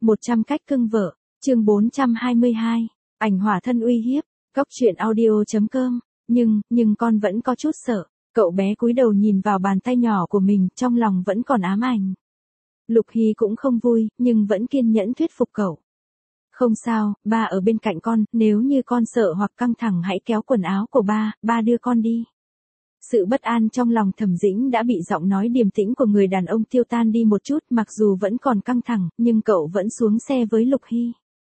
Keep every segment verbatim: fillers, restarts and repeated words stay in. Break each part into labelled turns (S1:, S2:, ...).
S1: một trăm cách cưng vợ, chương bốn trăm hai mươi hai, ảnh hỏa thân uy hiếp, cốc truyện audio chấm com, nhưng, nhưng con vẫn có chút sợ, cậu bé cúi đầu nhìn vào bàn tay nhỏ của mình, trong lòng vẫn còn ám ảnh. Lục Hy cũng không vui, nhưng vẫn kiên nhẫn thuyết phục cậu. Không sao, ba ở bên cạnh con, nếu như con sợ hoặc căng thẳng hãy kéo quần áo của ba, ba đưa con đi. Sự bất an trong lòng Thẩm Dĩnh đã bị giọng nói điềm tĩnh của người đàn ông tiêu tan đi một chút, mặc dù vẫn còn căng thẳng, nhưng cậu vẫn xuống xe với Lục Hy.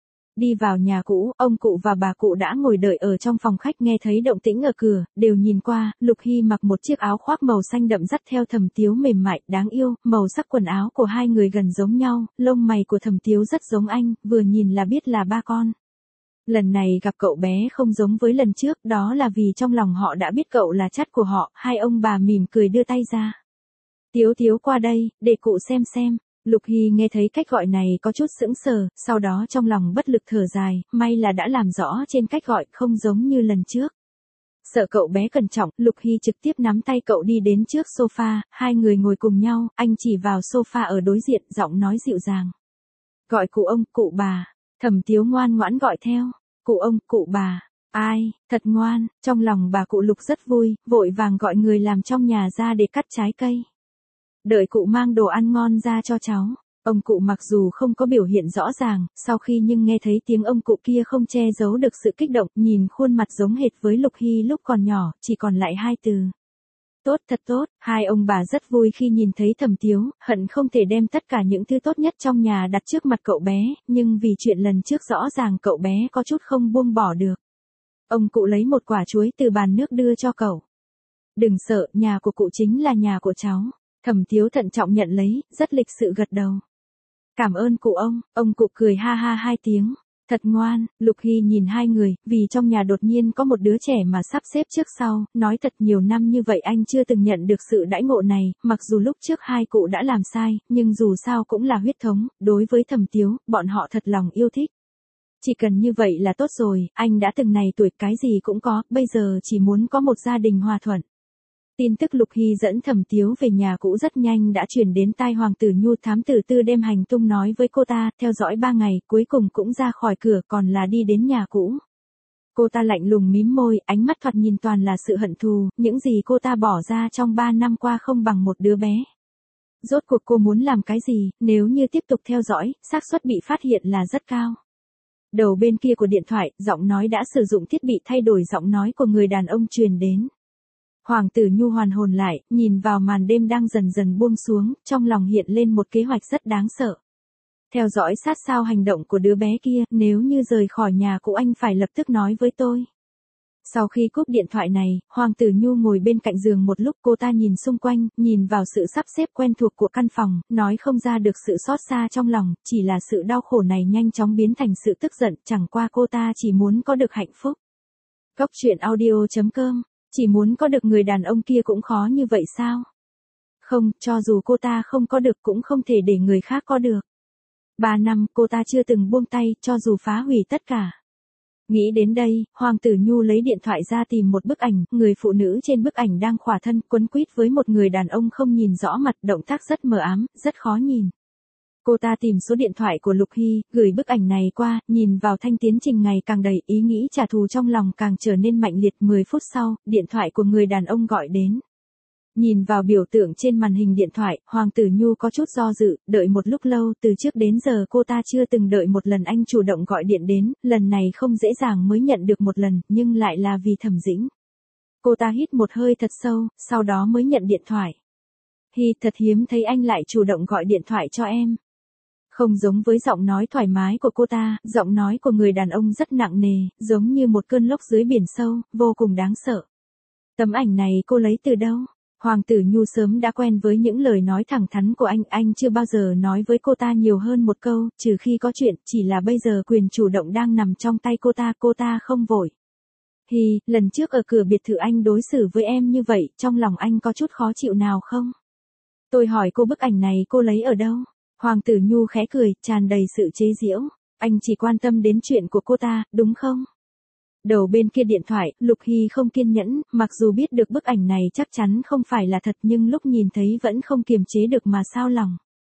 S1: Đi vào nhà cũ, ông cụ và bà cụ đã ngồi đợi ở trong phòng khách, nghe thấy động tĩnh ở cửa, đều nhìn qua. Lục Hy mặc một chiếc áo khoác màu xanh đậm dắt theo Thẩm Tiếu mềm mại, đáng yêu, màu sắc quần áo của hai người gần giống nhau, lông mày của Thẩm Tiếu rất giống anh, vừa nhìn là biết là ba con. Lần này gặp cậu bé không giống với lần trước, đó là vì trong lòng họ đã biết cậu là chắt của họ. Hai ông bà mỉm cười đưa tay ra. Tiếu Tiếu qua đây, để cụ xem xem. Lục Hy nghe thấy cách gọi này có chút sững sờ, sau đó trong lòng bất lực thở dài, may là đã làm rõ trên cách gọi, không giống như lần trước. Sợ cậu bé cẩn trọng, Lục Hy trực tiếp nắm tay cậu đi đến trước sofa, hai người ngồi cùng nhau, anh chỉ vào sofa ở đối diện, giọng nói dịu dàng. Gọi cụ ông, cụ bà. Thẩm Tiếu ngoan ngoãn gọi theo. Cụ ông, cụ bà. Ai, thật ngoan. Trong lòng bà cụ Lục rất vui, vội vàng gọi người làm trong nhà ra để cắt trái cây. Đợi cụ mang đồ ăn ngon ra cho cháu. Ông cụ mặc dù không có biểu hiện rõ ràng, sau khi nhưng nghe thấy tiếng ông cụ kia không che giấu được sự kích động, nhìn khuôn mặt giống hệt với Lục Hy lúc còn nhỏ, chỉ còn lại hai từ. Tốt, thật tốt. Hai ông bà rất vui khi nhìn thấy Thẩm Tiếu, hận không thể đem tất cả những thứ tốt nhất trong nhà đặt trước mặt cậu bé, nhưng vì chuyện lần trước rõ ràng cậu bé có chút không buông bỏ được. Ông cụ lấy một quả chuối từ bàn nước đưa cho cậu. Đừng sợ, nhà của cụ chính là nhà của cháu. Thẩm Tiếu thận trọng nhận lấy, rất lịch sự gật đầu. Cảm ơn cụ ông. Ông cụ cười ha ha hai tiếng. Thật ngoan. Lục Hy nhìn hai người, vì trong nhà đột nhiên có một đứa trẻ mà sắp xếp trước sau, nói thật nhiều năm như vậy anh chưa từng nhận được sự đãi ngộ này, mặc dù lúc trước hai cụ đã làm sai, nhưng dù sao cũng là huyết thống, đối với Thẩm Tiếu, bọn họ thật lòng yêu thích. Chỉ cần như vậy là tốt rồi, anh đã từng này tuổi cái gì cũng có, bây giờ chỉ muốn có một gia đình hòa thuận. Tin tức Lục Hy dẫn Thẩm Tiếu về nhà cũ rất nhanh đã truyền đến tai Hoàng tử Nhu. Thám tử Tư đem hành tung nói với cô ta, theo dõi ba ngày, cuối cùng cũng ra khỏi cửa, còn là đi đến nhà cũ. Cô ta lạnh lùng mím môi, ánh mắt thoạt nhìn toàn là sự hận thù, những gì cô ta bỏ ra trong ba năm qua không bằng một đứa bé. Rốt cuộc cô muốn làm cái gì, nếu như tiếp tục theo dõi, xác suất bị phát hiện là rất cao. Đầu bên kia của điện thoại, giọng nói đã sử dụng thiết bị thay đổi giọng nói của người đàn ông truyền đến. Hoàng tử Nhu hoàn hồn lại, nhìn vào màn đêm đang dần dần buông xuống, trong lòng hiện lên một kế hoạch rất đáng sợ. Theo dõi sát sao hành động của đứa bé kia, nếu như rời khỏi nhà cũ anh phải lập tức nói với tôi. Sau khi cúp điện thoại này, Hoàng tử Nhu ngồi bên cạnh giường một lúc, cô ta nhìn xung quanh, nhìn vào sự sắp xếp quen thuộc của căn phòng, nói không ra được sự xót xa trong lòng, chỉ là sự đau khổ này nhanh chóng biến thành sự tức giận, chẳng qua cô ta chỉ muốn có được hạnh phúc. Cốc truyện audio chấm com. Chỉ muốn có được người đàn ông kia cũng khó như vậy sao? Không, cho dù cô ta không có được cũng không thể để người khác có được. Ba năm cô ta chưa từng buông tay, cho dù phá hủy tất cả. Nghĩ đến đây, Hoàng tử Nhu lấy điện thoại ra tìm một bức ảnh, người phụ nữ trên bức ảnh đang khỏa thân quấn quýt với một người đàn ông không nhìn rõ mặt, động tác rất mờ ám, rất khó nhìn. Cô ta tìm số điện thoại của Lục Hy, gửi bức ảnh này qua, nhìn vào thanh tiến trình ngày càng đầy, ý nghĩ trả thù trong lòng càng trở nên mạnh liệt. Mười phút sau, điện thoại của người đàn ông gọi đến. Nhìn vào biểu tượng trên màn hình điện thoại, Hoàng tử Nhu có chút do dự, đợi một lúc lâu, từ trước đến giờ cô ta chưa từng đợi một lần anh chủ động gọi điện đến, lần này không dễ dàng mới nhận được một lần, nhưng lại là vì Thẩm Dĩnh. Cô ta hít một hơi thật sâu, sau đó mới nhận điện thoại. Hi, thật hiếm thấy anh lại chủ động gọi điện thoại cho em. Không giống với giọng nói thoải mái của cô ta, giọng nói của người đàn ông rất nặng nề, giống như một cơn lốc dưới biển sâu, vô cùng đáng sợ. Tấm ảnh này cô lấy từ đâu? Hoàng tử Nhu sớm đã quen với những lời nói thẳng thắn của anh, anh chưa bao giờ nói với cô ta nhiều hơn một câu, trừ khi có chuyện, chỉ là bây giờ quyền chủ động đang nằm trong tay cô ta, cô ta không vội. Hi, lần trước ở cửa biệt thự anh đối xử với em như vậy, trong lòng anh có chút khó chịu nào không? Tôi hỏi cô bức ảnh này cô lấy ở đâu? Hoàng tử Nhu khẽ cười, tràn đầy sự chế giễu. Anh chỉ quan tâm đến chuyện của cô ta, đúng không? Đầu bên kia điện thoại, Lục Hy không kiên nhẫn, mặc dù biết được bức ảnh này chắc chắn không phải là thật nhưng lúc nhìn thấy vẫn không kiềm chế được mà xao lòng.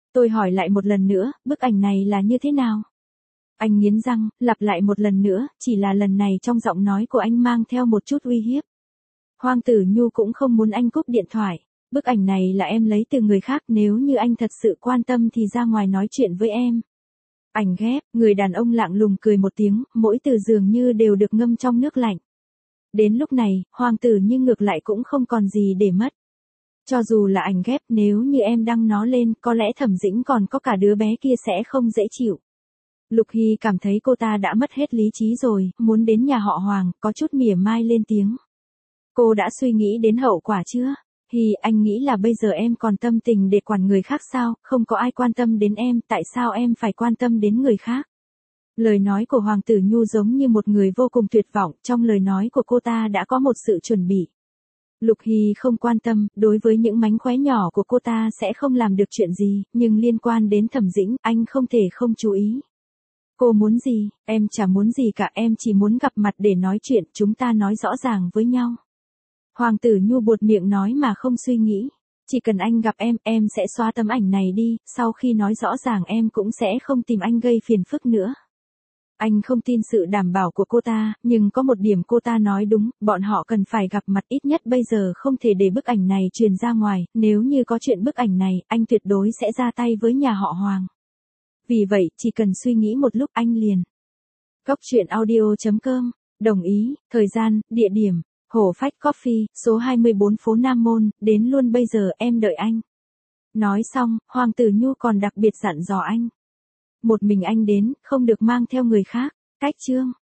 S1: Tôi hỏi lại một lần nữa, bức ảnh này là như thế nào? Anh nghiến răng, lặp lại một lần nữa, chỉ là lần này trong giọng nói của anh mang theo một chút uy hiếp. Hoàng Tử Nhu cũng không muốn anh cúp điện thoại. Bức ảnh này là em lấy từ người khác, nếu như anh thật sự quan tâm thì ra ngoài nói chuyện với em. Ảnh ghép, người đàn ông lạnh lùng cười một tiếng, mỗi từ dường như đều được ngâm trong nước lạnh. Đến lúc này, Hoàng Tử Như ngược lại cũng không còn gì để mất. Cho dù là ảnh ghép, nếu như em đăng nó lên, có lẽ Thẩm Dĩnh còn có cả đứa bé kia sẽ không dễ chịu. Lục Hy cảm thấy cô ta đã mất hết lý trí rồi, muốn đến nhà họ Hoàng, có chút mỉa mai lên tiếng. Cô đã suy nghĩ đến hậu quả chưa? Hi, anh nghĩ là bây giờ em còn tâm tình để quản người khác sao, không có ai quan tâm đến em, tại sao em phải quan tâm đến người khác? Lời nói của Hoàng Tử Nhu giống như một người vô cùng tuyệt vọng, trong lời nói của cô ta đã có một sự chuẩn bị. Lục Hy không quan tâm, đối với những mánh khóe nhỏ của cô ta sẽ không làm được chuyện gì, nhưng liên quan đến Thẩm Dĩnh, anh không thể không chú ý. Cô muốn gì? Em chả muốn gì cả, em chỉ muốn gặp mặt để nói chuyện, chúng ta nói rõ ràng với nhau. Hoàng Tử Nhu buột miệng nói mà không suy nghĩ. Chỉ cần anh gặp em, em sẽ xóa tấm ảnh này đi, sau khi nói rõ ràng em cũng sẽ không tìm anh gây phiền phức nữa. Anh không tin sự đảm bảo của cô ta, nhưng có một điểm cô ta nói đúng, bọn họ cần phải gặp mặt, ít nhất bây giờ không thể để bức ảnh này truyền ra ngoài, nếu như có chuyện bức ảnh này, anh tuyệt đối sẽ ra tay với nhà họ Hoàng. Vì vậy, chỉ cần suy nghĩ một lúc anh liền. Cốc truyện audio chấm com, đồng ý, thời gian, địa điểm, Hổ Phách Coffee, số hai mươi bốn phố Nam Môn, đến luôn bây giờ, em đợi anh. Nói xong, Hoàng Tử Nhu còn đặc biệt dặn dò anh. Một mình anh đến, không được mang theo người khác. Cách chương.